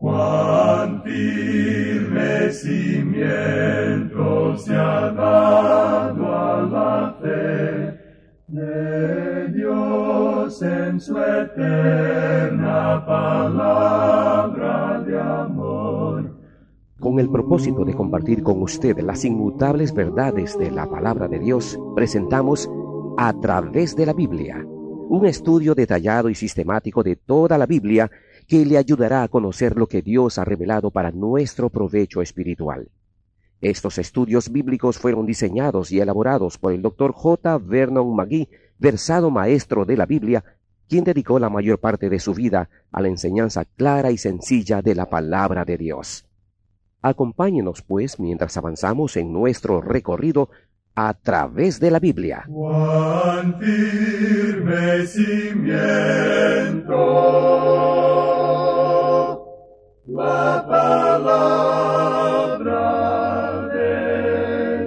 Cuán firme cimiento se ha dado a la fe de Dios en su eterna palabra de amor. Con el propósito de compartir con usted las inmutables verdades de la palabra de Dios, presentamos A Través de la Biblia, un estudio detallado y sistemático de toda la Biblia que le ayudará a conocer lo que Dios ha revelado para nuestro provecho espiritual. Estos estudios bíblicos fueron diseñados y elaborados por el Dr. J. Vernon McGee, versado maestro de la Biblia, quien dedicó la mayor parte de su vida a la enseñanza clara y sencilla de la palabra de Dios. Acompáñenos, pues, mientras avanzamos en nuestro recorrido a través de la Biblia. Cuán firme cimiento la palabra de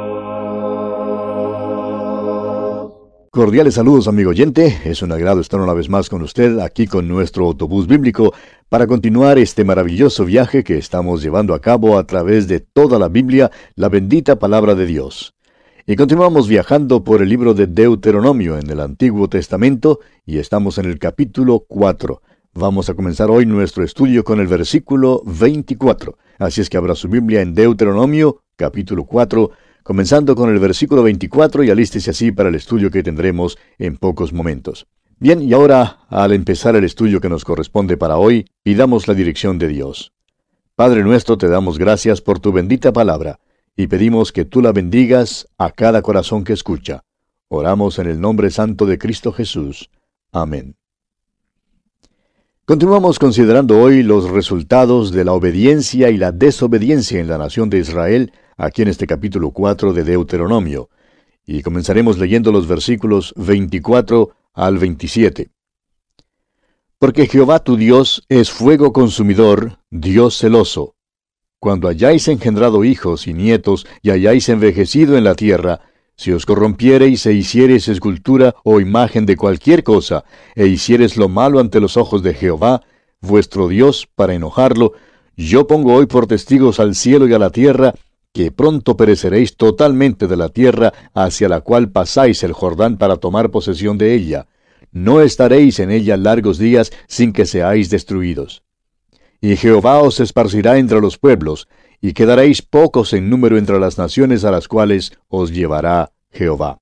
Dios. Cordiales saludos, amigo oyente. Es un agrado estar una vez más con usted aquí con nuestro autobús bíblico para continuar este maravilloso viaje que estamos llevando a cabo a través de toda la Biblia, la bendita palabra de Dios. Y continuamos viajando por el libro de Deuteronomio en el Antiguo Testamento y estamos en el capítulo 4. Vamos a comenzar hoy nuestro estudio con el versículo 24. Así es que abra su Biblia en Deuteronomio, capítulo 4, comenzando con el versículo 24 y alístese así para el estudio que tendremos en pocos momentos. Bien, y ahora, al empezar el estudio que nos corresponde para hoy, pidamos la dirección de Dios. Padre nuestro, te damos gracias por tu bendita palabra, y pedimos que tú la bendigas a cada corazón que escucha. Oramos en el nombre santo de Cristo Jesús. Amén. Continuamos considerando hoy los resultados de la obediencia y la desobediencia en la nación de Israel, aquí en este capítulo 4 de Deuteronomio, y comenzaremos leyendo los versículos 24 al 27. Porque Jehová tu Dios es fuego consumidor, Dios celoso. Cuando hayáis engendrado hijos y nietos y hayáis envejecido en la tierra, si os corrompiereis e hiciereis escultura o imagen de cualquier cosa, e hiciereis lo malo ante los ojos de Jehová, vuestro Dios, para enojarlo, yo pongo hoy por testigos al cielo y a la tierra, que pronto pereceréis totalmente de la tierra hacia la cual pasáis el Jordán para tomar posesión de ella. No estaréis en ella largos días sin que seáis destruidos. Y Jehová os esparcirá entre los pueblos, y quedaréis pocos en número entre las naciones a las cuales os llevará Jehová.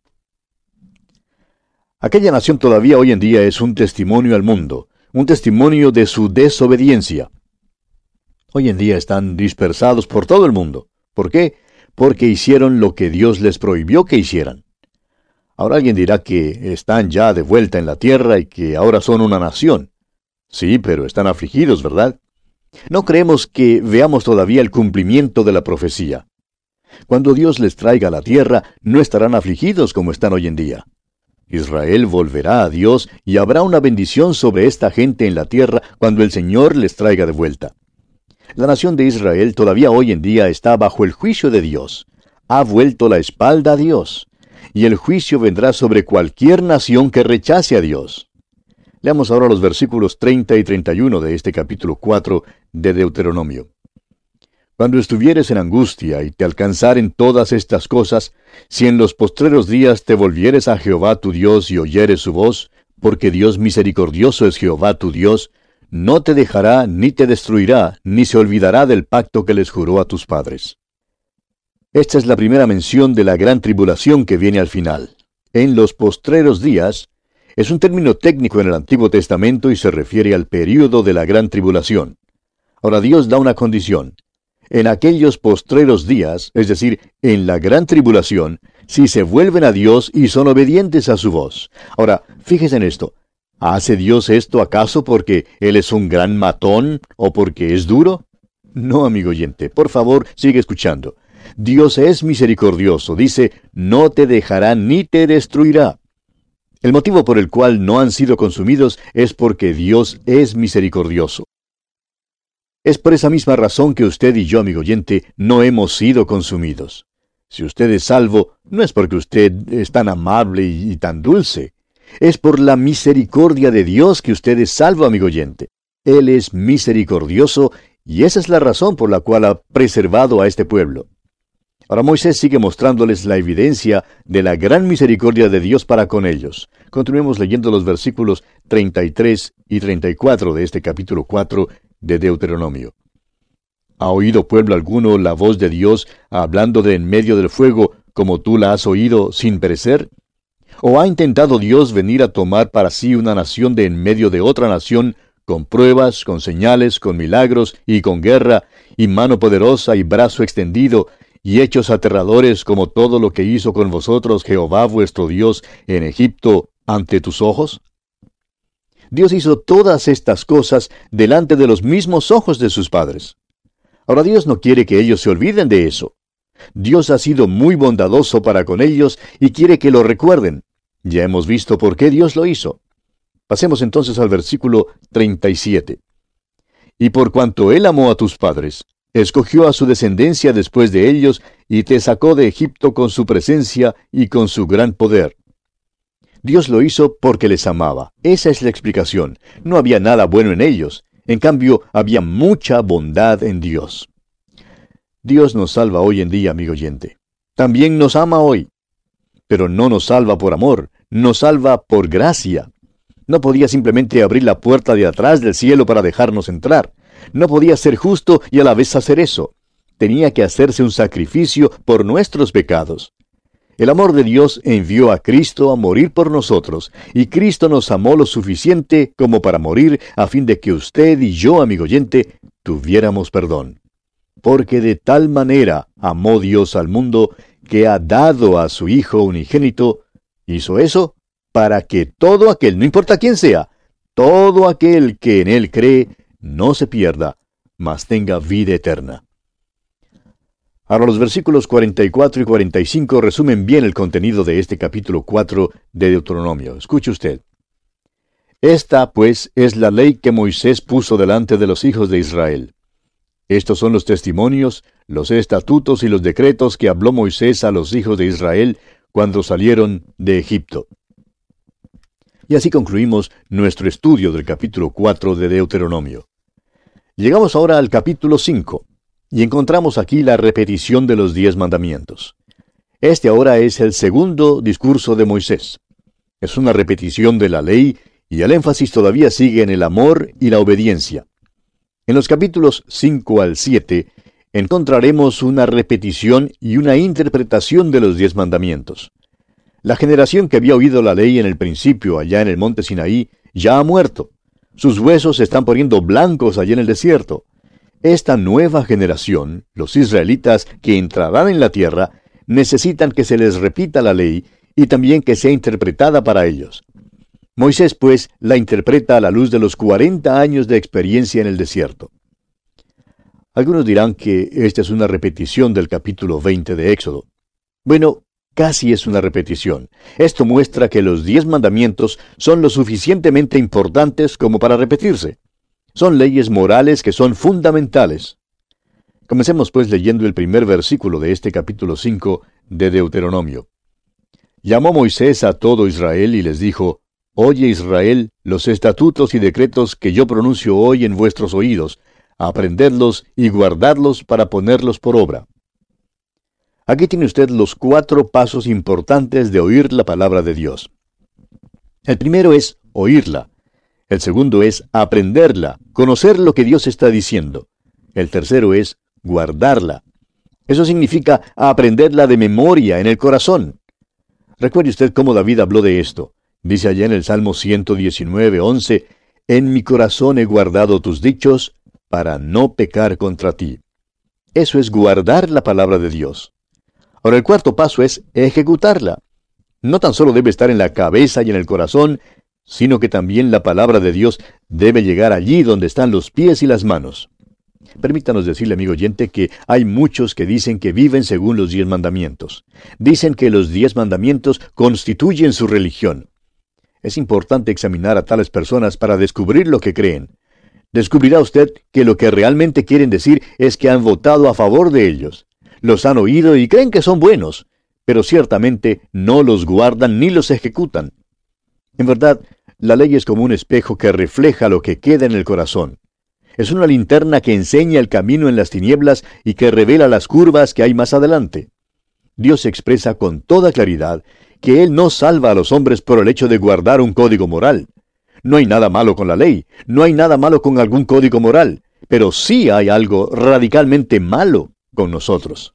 Aquella nación todavía hoy en día es un testimonio al mundo, un testimonio de su desobediencia. Hoy en día están dispersados por todo el mundo. ¿Por qué? Porque hicieron lo que Dios les prohibió que hicieran. Ahora alguien dirá que están ya de vuelta en la tierra y que ahora son una nación. Sí, pero están afligidos, ¿verdad? No creemos que veamos todavía el cumplimiento de la profecía. Cuando Dios les traiga a la tierra, no estarán afligidos como están hoy en día. Israel volverá a Dios y habrá una bendición sobre esta gente en la tierra cuando el Señor les traiga de vuelta. La nación de Israel todavía hoy en día está bajo el juicio de Dios. Ha vuelto la espalda a Dios, y el juicio vendrá sobre cualquier nación que rechace a Dios. Leamos ahora los versículos 30 y 31 de este capítulo 4 de Deuteronomio. Cuando estuvieres en angustia y te alcanzaren todas estas cosas, si en los postreros días te volvieres a Jehová tu Dios y oyeres su voz, porque Dios misericordioso es Jehová tu Dios, no te dejará ni te destruirá, ni se olvidará del pacto que les juró a tus padres. Esta es la primera mención de la gran tribulación que viene al final. En los postreros días, es un término técnico en el Antiguo Testamento y se refiere al período de la gran tribulación. Ahora Dios da una condición. En aquellos postreros días, es decir, en la gran tribulación, si se vuelven a Dios y son obedientes a su voz. Ahora, fíjese en esto. ¿Hace Dios esto acaso porque Él es un gran matón o porque es duro? No, amigo oyente, por favor, sigue escuchando. Dios es misericordioso, dice, no te dejará ni te destruirá. El motivo por el cual no han sido consumidos es porque Dios es misericordioso. Es por esa misma razón que usted y yo, amigo oyente, no hemos sido consumidos. Si usted es salvo, no es porque usted es tan amable y tan dulce. Es por la misericordia de Dios que usted es salvo, amigo oyente. Él es misericordioso y esa es la razón por la cual ha preservado a este pueblo. Ahora Moisés sigue mostrándoles la evidencia de la gran misericordia de Dios para con ellos. Continuemos leyendo los versículos 33 y 34 de este capítulo 4 de Deuteronomio. ¿Ha oído pueblo alguno la voz de Dios hablando de en medio del fuego, como tú la has oído, sin perecer? ¿O ha intentado Dios venir a tomar para sí una nación de en medio de otra nación, con pruebas, con señales, con milagros y con guerra, y mano poderosa y brazo extendido, y hechos aterradores como todo lo que hizo con vosotros Jehová vuestro Dios en Egipto ante tus ojos? Dios hizo todas estas cosas delante de los mismos ojos de sus padres. Ahora Dios no quiere que ellos se olviden de eso. Dios ha sido muy bondadoso para con ellos y quiere que lo recuerden. Ya hemos visto por qué Dios lo hizo. Pasemos entonces al versículo 37. Y por cuanto Él amó a tus padres, escogió a su descendencia después de ellos, y te sacó de Egipto con su presencia y con su gran poder. Dios lo hizo porque les amaba. Esa es la explicación. No había nada bueno en ellos. En cambio, había mucha bondad en Dios. Dios nos salva hoy en día, amigo oyente. También nos ama hoy. Pero no nos salva por amor, nos salva por gracia. No podía simplemente abrir la puerta de atrás del cielo para dejarnos entrar. No podía ser justo y a la vez hacer eso. Tenía que hacerse un sacrificio por nuestros pecados. El amor de Dios envió a Cristo a morir por nosotros, y Cristo nos amó lo suficiente como para morir a fin de que usted y yo, amigo oyente, tuviéramos perdón. Porque de tal manera amó Dios al mundo que ha dado a su Hijo unigénito. Hizo eso para que todo aquel, no importa quién sea, todo aquel que en Él cree, no se pierda, mas tenga vida eterna. Ahora los versículos 44 y 45 resumen bien el contenido de este capítulo 4 de Deuteronomio. Escuche usted. Esta, pues, es la ley que Moisés puso delante de los hijos de Israel. Estos son los testimonios, los estatutos y los decretos que habló Moisés a los hijos de Israel cuando salieron de Egipto. Y así concluimos nuestro estudio del capítulo 4 de Deuteronomio. Llegamos ahora al capítulo 5, y encontramos aquí la repetición de los 10 mandamientos. Este ahora es el segundo discurso de Moisés. Es una repetición de la ley, y el énfasis todavía sigue en el amor y la obediencia. En los capítulos 5 al 7 encontraremos una repetición y una interpretación de los 10 mandamientos. La generación que había oído la ley en el principio allá en el monte Sinaí ya ha muerto. Sus huesos se están poniendo blancos allá en el desierto. Esta nueva generación, los israelitas que entrarán en la tierra, necesitan que se les repita la ley y también que sea interpretada para ellos. Moisés, pues, la interpreta a la luz de los 40 años de experiencia en el desierto. Algunos dirán que esta es una repetición del capítulo 20 de Éxodo. Bueno, casi es una repetición. Esto muestra que los 10 mandamientos son lo suficientemente importantes como para repetirse. Son leyes morales que son fundamentales. Comencemos pues leyendo el primer versículo de este capítulo 5 de Deuteronomio. Llamó Moisés a todo Israel y les dijo: Oye Israel, los estatutos y decretos que yo pronuncio hoy en vuestros oídos, aprendedlos y guardadlos para ponerlos por obra. Aquí tiene usted los 4 pasos importantes de oír la palabra de Dios. El primero es oírla. El segundo es aprenderla, conocer lo que Dios está diciendo. El tercero es guardarla. Eso significa aprenderla de memoria en el corazón. Recuerde usted cómo David habló de esto. Dice allá en el Salmo 119:11, En mi corazón he guardado tus dichos para no pecar contra ti. Eso es guardar la palabra de Dios. Ahora el cuarto paso es ejecutarla. No tan solo debe estar en la cabeza y en el corazón, sino que también la palabra de Dios debe llegar allí donde están los pies y las manos. Permítanos decirle, amigo oyente, que hay muchos que dicen que viven según los 10 mandamientos. Dicen que los 10 mandamientos constituyen su religión. Es importante examinar a tales personas para descubrir lo que creen. Descubrirá usted que lo que realmente quieren decir es que han votado a favor de ellos. Los han oído y creen que son buenos, pero ciertamente no los guardan ni los ejecutan. En verdad, La ley es como un espejo que refleja lo que queda en el corazón. Es una linterna que enseña el camino en las tinieblas y que revela las curvas que hay más adelante. Dios expresa con toda claridad que Él no salva a los hombres por el hecho de guardar un código moral. No hay nada malo con la ley, no hay nada malo con algún código moral, pero sí hay algo radicalmente malo con nosotros.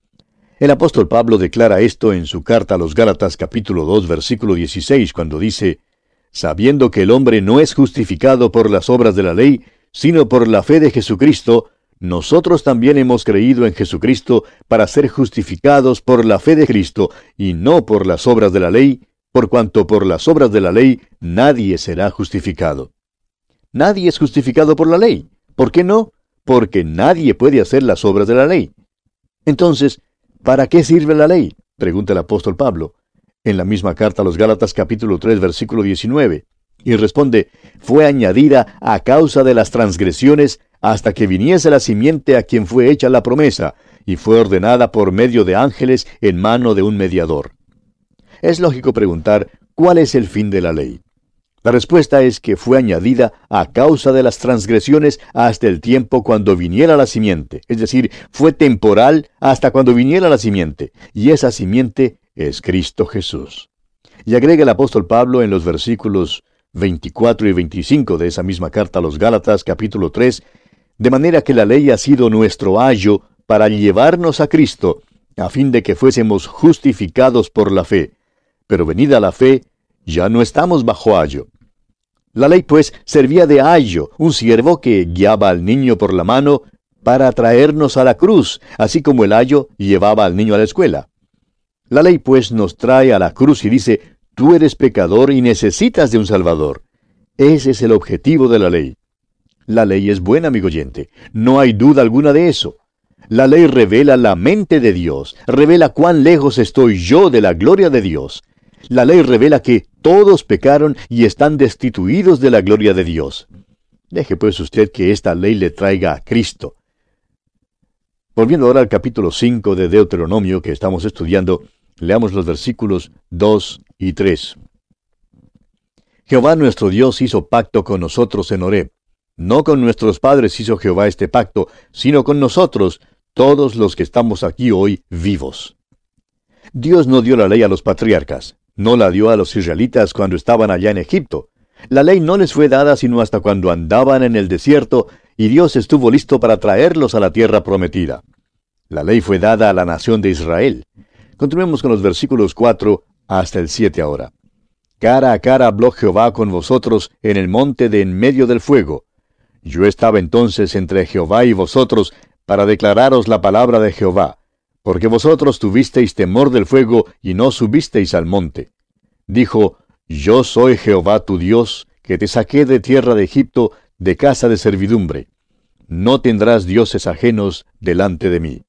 El apóstol Pablo declara esto en su carta a los Gálatas capítulo 2 versículo 16 cuando dice: sabiendo que el hombre no es justificado por las obras de la ley, sino por la fe de Jesucristo, nosotros también hemos creído en Jesucristo para ser justificados por la fe de Cristo y no por las obras de la ley, por cuanto por las obras de la ley nadie será justificado. Nadie es justificado por la ley. ¿Por qué no? Porque nadie puede hacer las obras de la ley. Entonces, ¿para qué sirve la ley?, pregunta el apóstol Pablo, en la misma carta a los Gálatas capítulo 3 versículo 19, y responde: fue añadida a causa de las transgresiones hasta que viniese la simiente a quien fue hecha la promesa, y fue ordenada por medio de ángeles en mano de un mediador. Es lógico preguntar, ¿cuál es el fin de la ley? La respuesta es que fue añadida a causa de las transgresiones hasta el tiempo cuando viniera la simiente, es decir, fue temporal hasta cuando viniera la simiente, y esa simiente es Cristo Jesús. Y agrega el apóstol Pablo en los versículos 24 y 25 de esa misma carta a los Gálatas capítulo 3, de manera que la ley ha sido nuestro ayo para llevarnos a Cristo, a fin de que fuésemos justificados por la fe. Pero venida la fe, ya no estamos bajo ayo. La ley, pues, servía de ayo, un siervo que guiaba al niño por la mano para traernos a la cruz, así como el ayo llevaba al niño a la escuela. La ley, pues, nos trae a la cruz y dice: tú eres pecador y necesitas de un Salvador. Ese es el objetivo de la ley. La ley es buena, amigo oyente. No hay duda alguna de eso. La ley revela la mente de Dios, revela cuán lejos estoy yo de la gloria de Dios. La ley revela que todos pecaron y están destituidos de la gloria de Dios. Deje pues usted que esta ley le traiga a Cristo. Volviendo ahora al capítulo 5 de Deuteronomio que estamos estudiando, leamos los versículos 2 y 3. Jehová nuestro Dios hizo pacto con nosotros en Horeb. No con nuestros padres hizo Jehová este pacto, sino con nosotros, todos los que estamos aquí hoy vivos. Dios no dio la ley a los patriarcas, no la dio a los israelitas cuando estaban allá en Egipto. La ley no les fue dada sino hasta cuando andaban en el desierto y Dios estuvo listo para traerlos a la tierra prometida. La ley fue dada a la nación de Israel. Continuemos con los versículos 4 hasta el 7 ahora. Cara a cara habló Jehová con vosotros en el monte de en medio del fuego. Yo estaba entonces entre Jehová y vosotros para declararos la palabra de Jehová, porque vosotros tuvisteis temor del fuego y no subisteis al monte. Dijo: yo soy Jehová tu Dios, que te saqué de tierra de Egipto, de casa de servidumbre. No tendrás dioses ajenos delante de mí.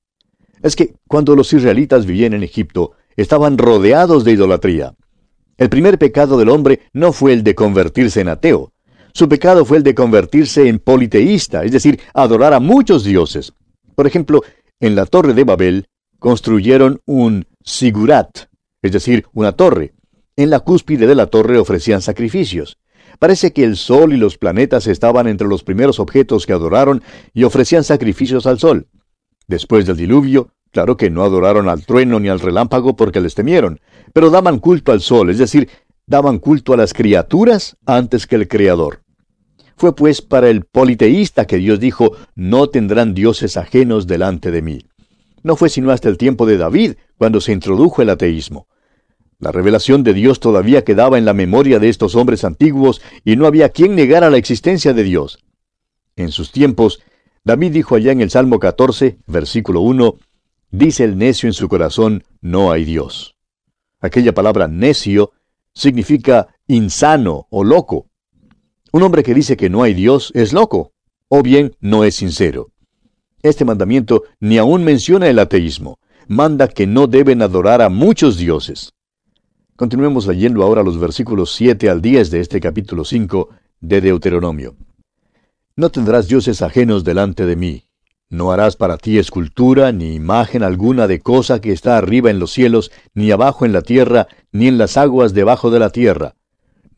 Es que cuando los israelitas vivían en Egipto, estaban rodeados de idolatría. El primer pecado del hombre no fue el de convertirse en ateo. Su pecado fue el de convertirse en politeísta, es decir, adorar a muchos dioses. Por ejemplo, en la Torre de Babel construyeron un sigurat, es decir, una torre. En la cúspide de la torre ofrecían sacrificios. Parece que el sol y los planetas estaban entre los primeros objetos que adoraron y ofrecían sacrificios al sol. Después del diluvio, claro que no adoraron al trueno ni al relámpago porque les temieron, pero daban culto al sol, es decir, daban culto a las criaturas antes que el Creador. Fue pues para el politeísta que Dios dijo: no tendrán dioses ajenos delante de mí. No fue sino hasta el tiempo de David cuando se introdujo el ateísmo. La revelación de Dios todavía quedaba en la memoria de estos hombres antiguos y no había quien negara la existencia de Dios. En sus tiempos, David dijo allá en el Salmo 14, versículo 1, dice el necio en su corazón: no hay Dios. Aquella palabra necio significa insano o loco. Un hombre que dice que no hay Dios es loco, o bien no es sincero. Este mandamiento ni aún menciona el ateísmo. Manda que no deben adorar a muchos dioses. Continuemos leyendo ahora los versículos 7 al 10 de este capítulo 5 de Deuteronomio. No tendrás dioses ajenos delante de mí. No harás para ti escultura, ni imagen alguna de cosa que está arriba en los cielos, ni abajo en la tierra, ni en las aguas debajo de la tierra.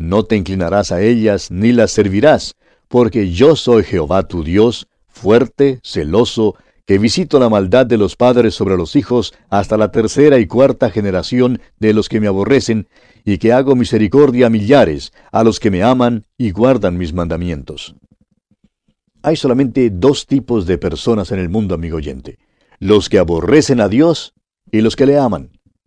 No te inclinarás a ellas ni las servirás, porque yo soy Jehová tu Dios, fuerte, celoso, que visito la maldad de los padres sobre los hijos hasta la tercera y cuarta generación de los que me aborrecen, y que hago misericordia a millares, a los que me aman y guardan mis mandamientos. Hay solamente dos tipos de personas en el mundo, amigo oyente: los que aborrecen a Dios y los que le aman.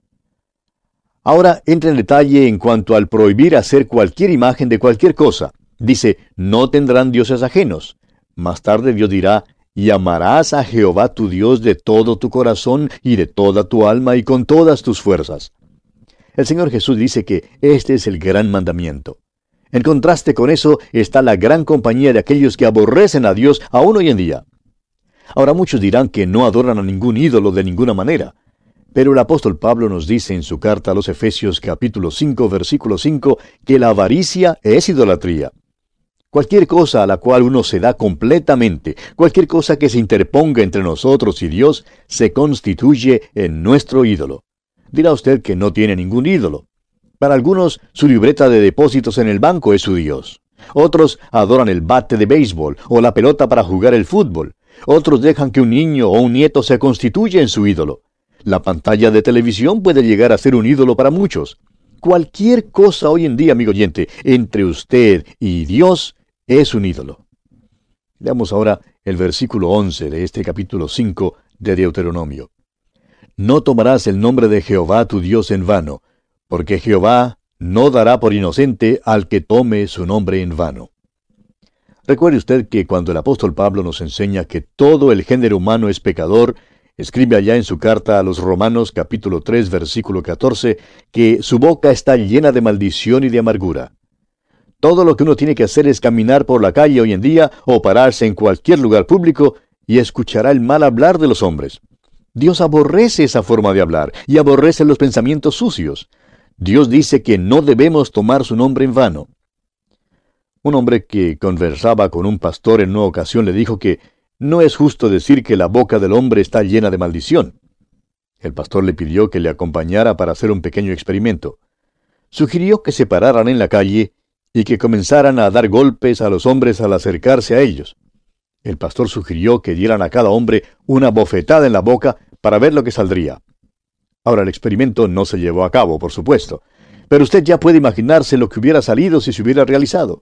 Ahora entra en detalle en cuanto al prohibir hacer cualquier imagen de cualquier cosa. Dice, no tendrán dioses ajenos. Más tarde Dios dirá, y amarás a Jehová tu Dios de todo tu corazón y de toda tu alma y con todas tus fuerzas. El Señor Jesús dice que este es el gran mandamiento. En contraste con eso está la gran compañía de aquellos que aborrecen a Dios aún hoy en día. Ahora muchos dirán que no adoran a ningún ídolo de ninguna manera. Pero el apóstol Pablo nos dice en su carta a los Efesios capítulo 5, versículo 5, que la avaricia es idolatría. Cualquier cosa a la cual uno se da completamente, cualquier cosa que se interponga entre nosotros y Dios, se constituye en nuestro ídolo. Dirá usted que no tiene ningún ídolo. Para algunos, su libreta de depósitos en el banco es su Dios. Otros adoran el bate de béisbol o la pelota para jugar el fútbol. Otros dejan que un niño o un nieto se constituya en su ídolo. La pantalla de televisión puede llegar a ser un ídolo para muchos. Cualquier cosa hoy en día, amigo oyente, entre usted y Dios, es un ídolo. Veamos ahora el versículo 11 de este capítulo 5 de Deuteronomio. No tomarás el nombre de Jehová tu Dios en vano, porque Jehová no dará por inocente al que tome su nombre en vano. Recuerde usted que cuando el apóstol Pablo nos enseña que todo el género humano es pecador, escribe allá en su carta a los Romanos capítulo 3 versículo 14 que su boca está llena de maldición y de amargura. Todo lo que uno tiene que hacer es caminar por la calle hoy en día o pararse en cualquier lugar público y escuchará el mal hablar de los hombres. Dios aborrece esa forma de hablar y aborrece los pensamientos sucios. Dios dice que no debemos tomar su nombre en vano. Un hombre que conversaba con un pastor en una ocasión le dijo que no es justo decir que la boca del hombre está llena de maldición. El pastor le pidió que le acompañara para hacer un pequeño experimento. Sugirió que se pararan en la calle y que comenzaran a dar golpes a los hombres al acercarse a ellos. El pastor sugirió que dieran a cada hombre una bofetada en la boca para ver lo que saldría. Ahora, el experimento no se llevó a cabo, por supuesto, pero usted ya puede imaginarse lo que hubiera salido si se hubiera realizado.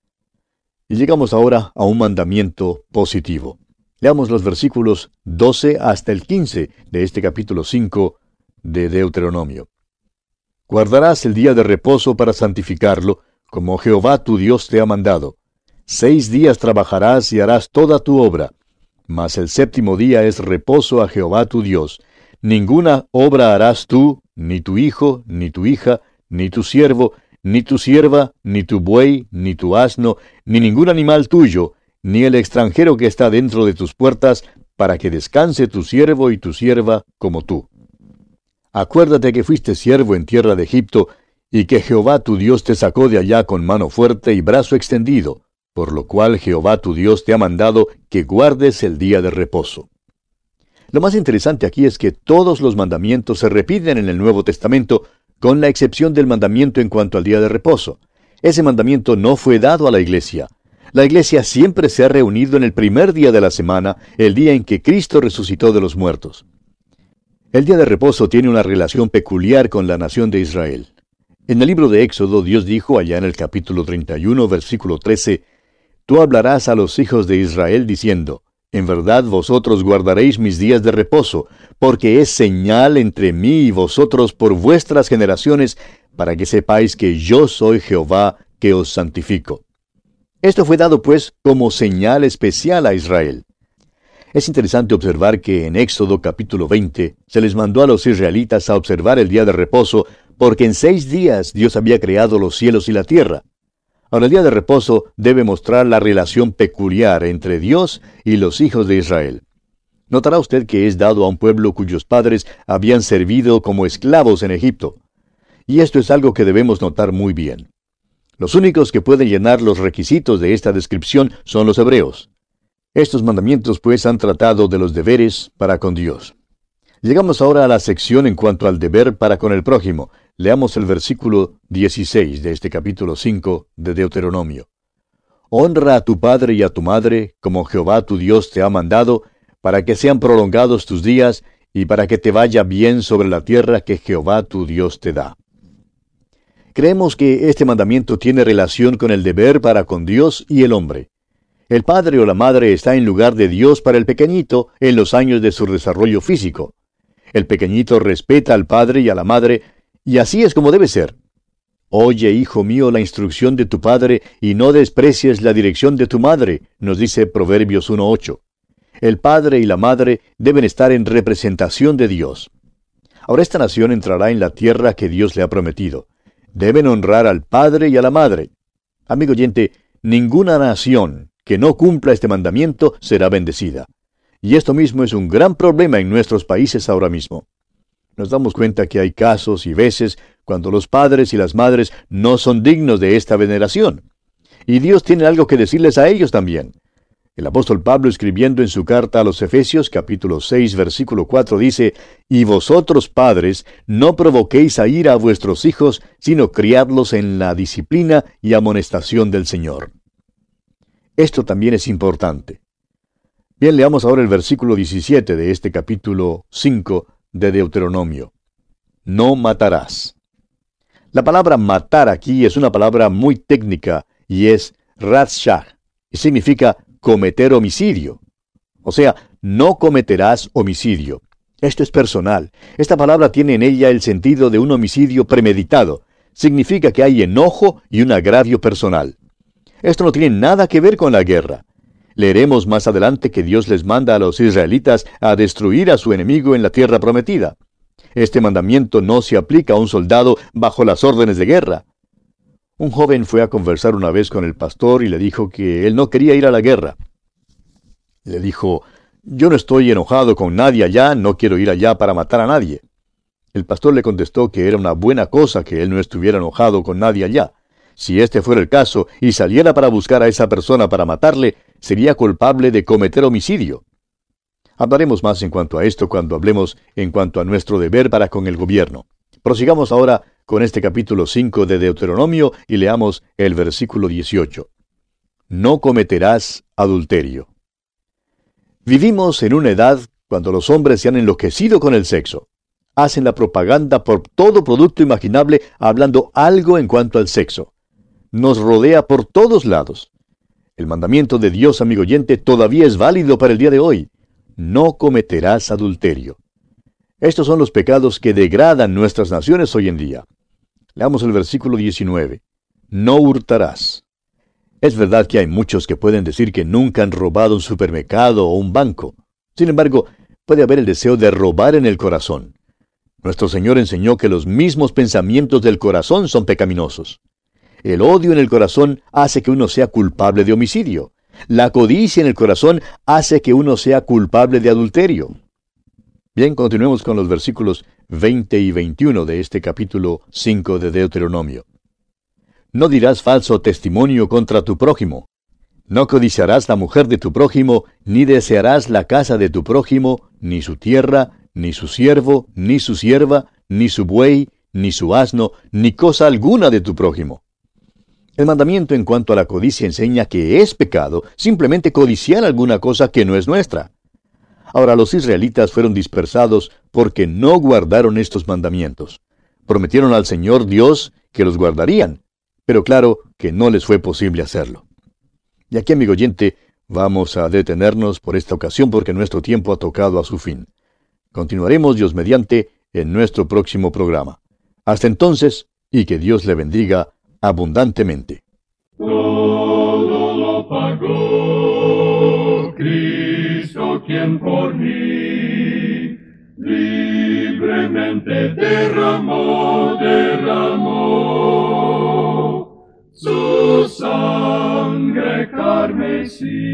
Y llegamos ahora a un mandamiento positivo. Leamos los versículos 12 hasta el 15 de este capítulo 5 de Deuteronomio. Guardarás el día de reposo para santificarlo, como Jehová tu Dios te ha mandado. 6 días trabajarás y harás toda tu obra, mas el séptimo día es reposo a Jehová tu Dios. Ninguna obra harás tú, ni tu hijo, ni tu hija, ni tu siervo, ni tu sierva, ni tu buey, ni tu asno, ni ningún animal tuyo, ni el extranjero que está dentro de tus puertas, para que descanse tu siervo y tu sierva como tú. Acuérdate que fuiste siervo en tierra de Egipto, y que Jehová tu Dios te sacó de allá con mano fuerte y brazo extendido, por lo cual Jehová tu Dios te ha mandado que guardes el día de reposo. Lo más interesante aquí es que todos los mandamientos se repiten en el Nuevo Testamento, con la excepción del mandamiento en cuanto al día de reposo. Ese mandamiento no fue dado a la iglesia. La iglesia siempre se ha reunido en el primer día de la semana, el día en que Cristo resucitó de los muertos. El día de reposo tiene una relación peculiar con la nación de Israel. En el libro de Éxodo, Dios dijo allá en el capítulo 31, versículo 13, «Tú hablarás a los hijos de Israel diciendo, en verdad vosotros guardaréis mis días de reposo, porque es señal entre mí y vosotros por vuestras generaciones, para que sepáis que yo soy Jehová, que os santifico». Esto fue dado, pues, como señal especial a Israel. Es interesante observar que en Éxodo capítulo 20 se les mandó a los israelitas a observar el día de reposo, porque en 6 días Dios había creado los cielos y la tierra. Ahora, el día de reposo debe mostrar la relación peculiar entre Dios y los hijos de Israel. Notará usted que es dado a un pueblo cuyos padres habían servido como esclavos en Egipto. Y esto es algo que debemos notar muy bien. Los únicos que pueden llenar los requisitos de esta descripción son los hebreos. Estos mandamientos, pues, han tratado de los deberes para con Dios. Llegamos ahora a la sección en cuanto al deber para con el prójimo. Leamos el versículo 16 de este capítulo 5 de Deuteronomio. Honra a tu padre y a tu madre, como Jehová tu Dios te ha mandado, para que sean prolongados tus días y para que te vaya bien sobre la tierra que Jehová tu Dios te da. Creemos que este mandamiento tiene relación con el deber para con Dios y el hombre. El padre o la madre está en lugar de Dios para el pequeñito en los años de su desarrollo físico. El pequeñito respeta al padre y a la madre, y así es como debe ser. Oye, hijo mío, la instrucción de tu padre, y no desprecies la dirección de tu madre, nos dice Proverbios 1:8. El padre y la madre deben estar en representación de Dios. Ahora esta nación entrará en la tierra que Dios le ha prometido. Deben honrar al padre y a la madre. Amigo oyente, ninguna nación que no cumpla este mandamiento será bendecida. Y esto mismo es un gran problema en nuestros países ahora mismo. Nos damos cuenta que hay casos y veces cuando los padres y las madres no son dignos de esta veneración. Y Dios tiene algo que decirles a ellos también. El apóstol Pablo, escribiendo en su carta a los Efesios, capítulo 6, versículo 4, dice: Y vosotros, padres, no provoquéis a ira a vuestros hijos, sino criadlos en la disciplina y amonestación del Señor. Esto también es importante. Bien, leamos ahora el versículo 17 de este capítulo 5 de Deuteronomio. No matarás. La palabra matar aquí es una palabra muy técnica y es ratshah, y significa cometer homicidio. O sea, no cometerás homicidio. Esto es personal. Esta palabra tiene en ella el sentido de un homicidio premeditado. Significa que hay enojo y un agravio personal. Esto no tiene nada que ver con la guerra. Leeremos más adelante que Dios les manda a los israelitas a destruir a su enemigo en la tierra prometida. Este mandamiento no se aplica a un soldado bajo las órdenes de guerra. Un joven fue a conversar una vez con el pastor y le dijo que él no quería ir a la guerra. Le dijo: yo no estoy enojado con nadie allá, no quiero ir allá para matar a nadie. El pastor le contestó que era una buena cosa que él no estuviera enojado con nadie allá. Si este fuera el caso y saliera para buscar a esa persona para matarle, sería culpable de cometer homicidio. Hablaremos más en cuanto a esto cuando hablemos en cuanto a nuestro deber para con el gobierno. Prosigamos ahora con este capítulo 5 de Deuteronomio y leamos el versículo 18. No cometerás adulterio. Vivimos en una edad cuando los hombres se han enloquecido con el sexo. Hacen la propaganda por todo producto imaginable hablando algo en cuanto al sexo. Nos rodea por todos lados. El mandamiento de Dios, amigo oyente, todavía es válido para el día de hoy. No cometerás adulterio. Estos son los pecados que degradan nuestras naciones hoy en día. Leamos el versículo 19. No hurtarás. Es verdad que hay muchos que pueden decir que nunca han robado un supermercado o un banco. Sin embargo, puede haber el deseo de robar en el corazón. Nuestro Señor enseñó que los mismos pensamientos del corazón son pecaminosos. El odio en el corazón hace que uno sea culpable de homicidio. La codicia en el corazón hace que uno sea culpable de adulterio. Bien, continuemos con los versículos 20 y 21 de este capítulo 5 de Deuteronomio. No dirás falso testimonio contra tu prójimo. No codiciarás la mujer de tu prójimo, ni desearás la casa de tu prójimo, ni su tierra, ni su siervo, ni su sierva, ni su buey, ni su asno, ni cosa alguna de tu prójimo. El mandamiento en cuanto a la codicia enseña que es pecado simplemente codiciar alguna cosa que no es nuestra. Ahora, los israelitas fueron dispersados porque no guardaron estos mandamientos. Prometieron al Señor Dios que los guardarían, pero claro que no les fue posible hacerlo. Y aquí, amigo oyente, vamos a detenernos por esta ocasión porque nuestro tiempo ha tocado a su fin. Continuaremos, Dios mediante, en nuestro próximo programa. Hasta entonces, y que Dios le bendiga abundantemente. Todo lo pagó Cristo, quien por mí libremente derramó su sangre carmesí.